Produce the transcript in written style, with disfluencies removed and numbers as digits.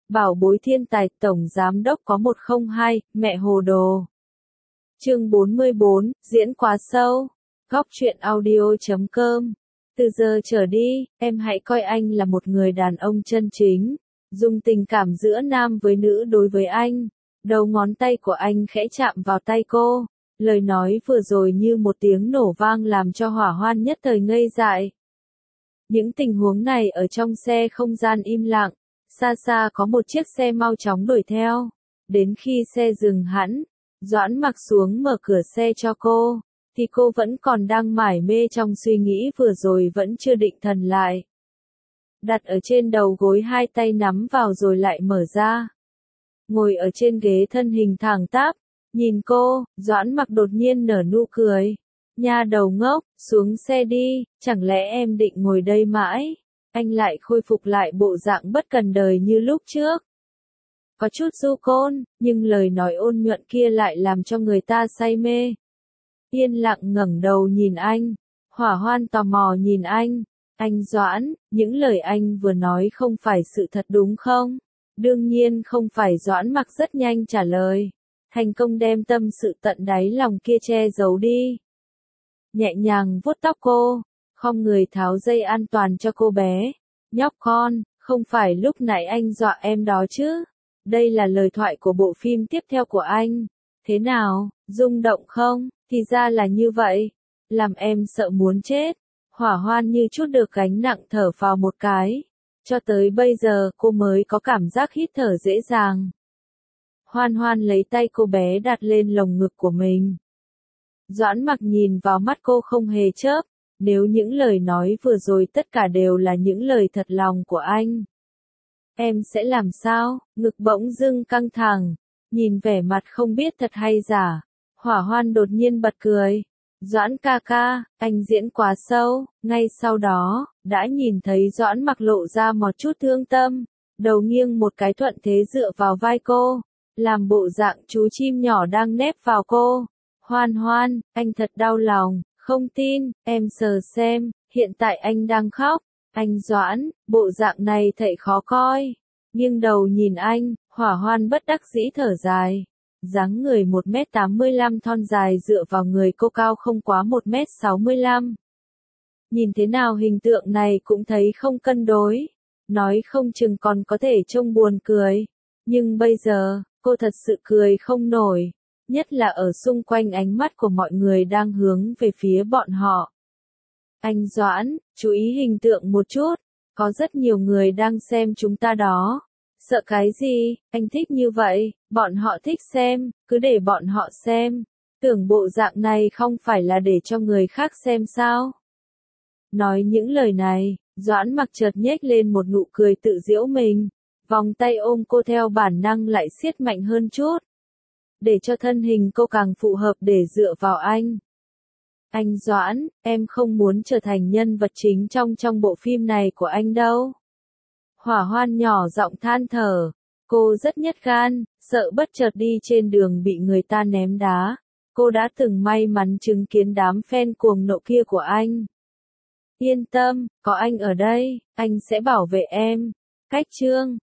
Bảo bối thiên tài tổng giám đốc có 102, mẹ hồ đồ. Chương 44, diễn quá sâu. Góc truyện audio.com. Từ giờ trở đi, em hãy coi anh là một người đàn ông chân chính. Dùng tình cảm giữa nam với nữ đối với anh. Đầu ngón tay của anh khẽ chạm vào tay cô. Lời nói vừa rồi như một tiếng nổ vang làm cho Hỏa Hoan nhất thời ngây dại. Những tình huống này ở trong xe không gian im lặng. Xa xa có một chiếc xe mau chóng đuổi theo. Đến khi xe dừng hẳn, Doãn Mặc xuống mở cửa xe cho cô, thì cô vẫn còn đang mải mê trong suy nghĩ vừa rồi vẫn chưa định thần lại. Đặt ở trên đầu gối hai tay nắm vào rồi lại mở ra. Ngồi ở trên ghế thân hình thẳng tắp, nhìn cô, Doãn Mặc đột nhiên nở nụ cười. Nha đầu ngốc, xuống xe đi, chẳng lẽ em định ngồi đây mãi? Anh lại khôi phục lại bộ dạng bất cần đời như lúc trước. Có chút du côn, nhưng lời nói ôn nhuận kia lại làm cho người ta say mê. Yên lặng ngẩng đầu nhìn anh. Hỏa Hoan tò mò nhìn anh. Anh Doãn, những lời anh vừa nói không phải sự thật đúng không? Đương nhiên không phải. Doãn Mặc rất nhanh trả lời. Thành công đem tâm sự tận đáy lòng kia che giấu đi. Nhẹ nhàng vuốt tóc cô. Không người tháo dây an toàn cho cô bé. Nhóc con, không phải lúc nãy anh dọa em đó chứ? Đây là lời thoại của bộ phim tiếp theo của anh. Thế nào, rung động không? Thì ra là như vậy. Làm em sợ muốn chết. Hỏa Hoan như chút được gánh nặng thở phào một cái. Cho tới bây giờ cô mới có cảm giác hít thở dễ dàng. Hoan Hoan lấy tay cô bé đặt lên lồng ngực của mình. Doãn Mặc nhìn vào mắt cô không hề chớp. Nếu những lời nói vừa rồi tất cả đều là những lời thật lòng của anh. Em sẽ làm sao? Ngực bỗng dưng căng thẳng. Nhìn vẻ mặt không biết thật hay giả. Hỏa Hoan đột nhiên bật cười. Doãn ca ca, anh diễn quá sâu. Ngay sau đó, đã nhìn thấy Doãn Mặc lộ ra một chút thương tâm. Đầu nghiêng một cái thuận thế dựa vào vai cô. Làm bộ dạng chú chim nhỏ đang nép vào cô. Hoan Hoan, anh thật đau lòng. Không tin, em sờ xem, hiện tại anh đang khóc. Anh Doãn, bộ dạng này thật khó coi. Nghiêng đầu nhìn anh, Hỏa Hoan bất đắc dĩ thở dài. Dáng người 1m85 thon dài dựa vào người cô cao không quá 1m65. Nhìn thế nào hình tượng này cũng thấy không cân đối. Nói không chừng còn có thể trông buồn cười. Nhưng bây giờ, cô thật sự cười không nổi. Nhất là ở xung quanh ánh mắt của mọi người đang hướng về phía bọn họ. Anh Doãn, chú ý hình tượng một chút, có rất nhiều người đang xem chúng ta đó. Sợ cái gì, anh thích như vậy, bọn họ thích xem, cứ để bọn họ xem. Tưởng bộ dạng này không phải là để cho người khác xem sao? Nói những lời này, Doãn Mặc chợt nhếch lên một nụ cười tự giễu mình. Vòng tay ôm cô theo bản năng lại siết mạnh hơn chút. Để cho thân hình cô càng phù hợp để dựa vào anh. Anh Doãn, em không muốn trở thành nhân vật chính trong bộ phim này của anh đâu. Hỏa Hoan nhỏ giọng than thở. Cô rất nhát gan, sợ bất chợt đi trên đường bị người ta ném đá. Cô đã từng may mắn chứng kiến đám fan cuồng nộ kia của anh. Yên tâm, có anh ở đây, anh sẽ bảo vệ em. Cách chương